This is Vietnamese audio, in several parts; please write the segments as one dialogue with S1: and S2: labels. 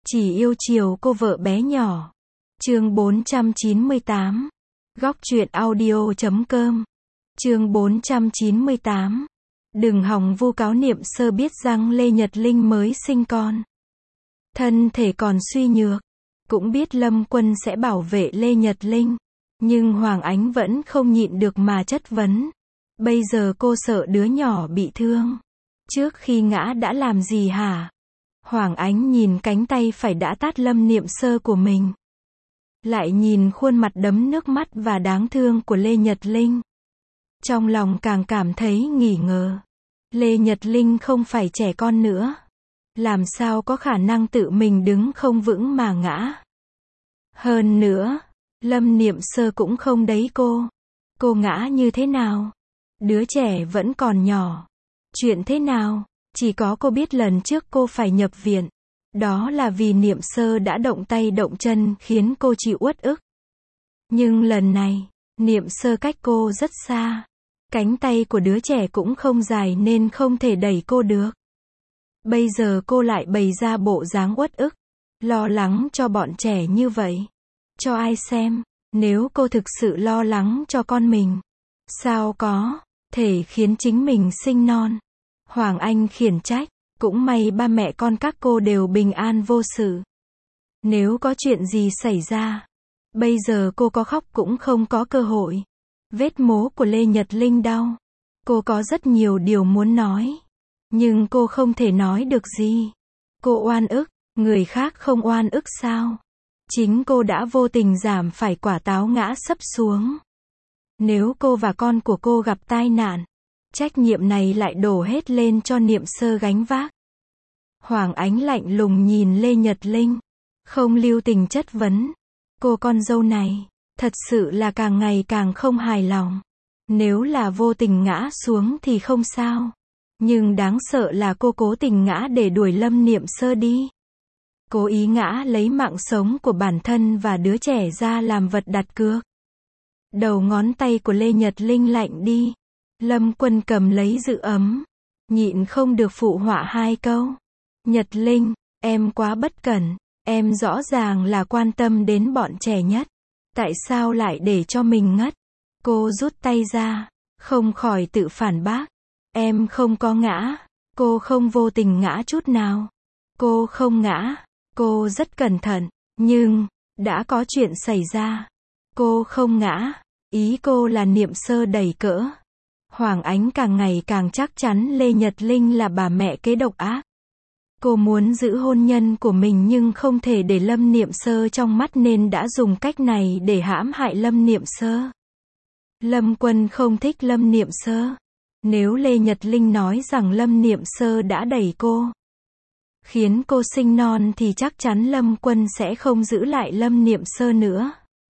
S1: Chỉ yêu chiều cô vợ bé nhỏ. Chương 498. Góc truyện audio.com. Chương 498. Đừng hòng vu cáo Niệm Sơ biết rằng Lê Nhật Linh mới sinh con. Thân thể còn suy nhược, cũng biết Lâm Quân sẽ bảo vệ Lê Nhật Linh, nhưng Hoàng Ánh vẫn không nhịn được mà chất vấn. Bây giờ cô sợ đứa nhỏ bị thương. Trước khi ngã đã làm gì hả? Hoàng Ánh nhìn cánh tay phải đã tát Lâm Niệm Sơ của mình, lại nhìn khuôn mặt đẫm nước mắt và đáng thương của Lê Nhật Linh. Trong lòng càng cảm thấy nghi ngờ. Lê Nhật Linh không phải trẻ con nữa. Làm sao có khả năng tự mình đứng không vững mà ngã. Hơn nữa, Lâm Niệm Sơ cũng không đấy cô. Cô ngã như thế nào? Đứa trẻ vẫn còn nhỏ. Chuyện thế nào? Chỉ có cô biết lần trước cô phải nhập viện. Đó là vì Niệm Sơ đã động tay động chân khiến cô chịu uất ức. Nhưng lần này, Niệm Sơ cách cô rất xa. Cánh tay của đứa trẻ cũng không dài nên không thể đẩy cô được. Bây giờ cô lại bày ra bộ dáng uất ức, lo lắng cho bọn trẻ như vậy. Cho ai xem? Nếu cô thực sự lo lắng cho con mình, sao có thể khiến chính mình sinh non? Hoàng Anh khiển trách. Cũng may ba mẹ con các cô đều bình an vô sự. Nếu có chuyện gì xảy ra, bây giờ cô có khóc cũng không có cơ hội. Vết mố của Lê Nhật Linh đau. Cô có rất nhiều điều muốn nói, nhưng cô không thể nói được gì. Cô oan ức, người khác không oan ức sao? Chính cô đã vô tình giảm phải quả táo ngã sấp xuống. Nếu cô và con của cô gặp tai nạn, trách nhiệm này lại đổ hết lên cho Niệm Sơ gánh vác. Hoàng Ánh lạnh lùng nhìn Lê Nhật Linh, không lưu tình chất vấn. Cô con dâu này, thật sự là càng ngày càng không hài lòng. Nếu là vô tình ngã xuống thì không sao. Nhưng đáng sợ là cô cố tình ngã để đuổi Lâm Niệm Sơ đi. Cố ý ngã lấy mạng sống của bản thân và đứa trẻ ra làm vật đặt cược. Đầu ngón tay của Lê Nhật Linh lạnh đi. Lâm Quân cầm lấy giữ ấm, nhịn không được phụ họa hai câu. Nhật Linh, em quá bất cẩn, em rõ ràng là quan tâm đến bọn trẻ nhất. Tại sao lại để cho mình ngất? Cô rút tay ra, không khỏi tự phản bác. Em không có ngã, cô không vô tình ngã chút nào. Cô không ngã, cô rất cẩn thận, nhưng, đã có chuyện xảy ra. Cô không ngã, ý cô là Niệm Sơ đẩy cỡ. Hoàng Ánh càng ngày càng chắc chắn Lê Nhật Linh là bà mẹ kế độc ác. Cô muốn giữ hôn nhân của mình nhưng không thể để Lâm Niệm Sơ trong mắt nên đã dùng cách này để hãm hại Lâm Niệm Sơ. Lâm Quân không thích Lâm Niệm Sơ. Nếu Lê Nhật Linh nói rằng Lâm Niệm Sơ đã đẩy cô, khiến cô sinh non thì chắc chắn Lâm Quân sẽ không giữ lại Lâm Niệm Sơ nữa.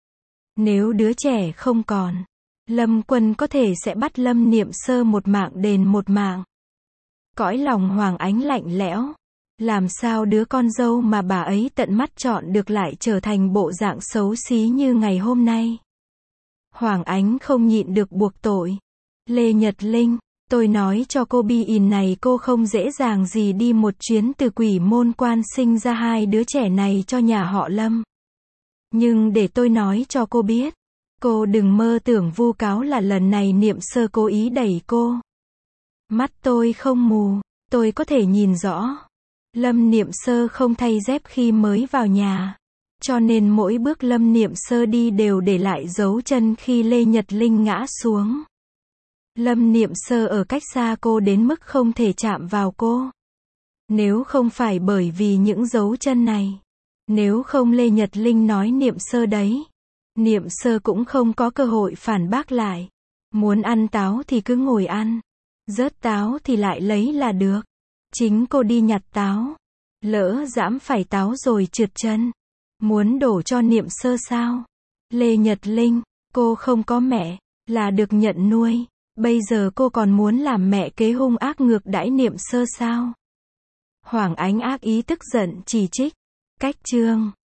S1: Nếu đứa trẻ không còn, Lâm Quân có thể sẽ bắt Lâm Niệm Sơ một mạng đền một mạng. Cõi lòng Hoàng Ánh lạnh lẽo. Làm sao đứa con dâu mà bà ấy tận mắt chọn được lại trở thành bộ dạng xấu xí như ngày hôm nay? Hoàng Ánh không nhịn được buộc tội. Lê Nhật Linh, tôi nói cho cô bi này cô không dễ dàng gì đi một chuyến từ Quỷ Môn Quan sinh ra hai đứa trẻ này cho nhà họ Lâm. Nhưng để tôi nói cho cô biết, cô đừng mơ tưởng vu cáo là lần này Niệm Sơ cố ý đẩy cô. Mắt tôi không mù, tôi có thể nhìn rõ. Lâm Niệm Sơ không thay dép khi mới vào nhà, cho nên mỗi bước Lâm Niệm Sơ đi đều để lại dấu chân khi Lê Nhật Linh ngã xuống. Lâm Niệm Sơ ở cách xa cô đến mức không thể chạm vào cô. Nếu không phải bởi vì những dấu chân này, nếu không Lê Nhật Linh nói Niệm Sơ đấy, Niệm Sơ cũng không có cơ hội phản bác lại. Muốn ăn táo thì cứ ngồi ăn, rớt táo thì lại lấy là được. Chính cô đi nhặt táo, lỡ giẫm phải táo rồi trượt chân, muốn đổ cho Niệm Sơ sao? Lê Nhật Linh, cô không có mẹ, là được nhận nuôi, bây giờ cô còn muốn làm mẹ kế hung ác ngược đãi Niệm Sơ sao? Hoàng Ánh ác ý tức giận chỉ trích. Cách chương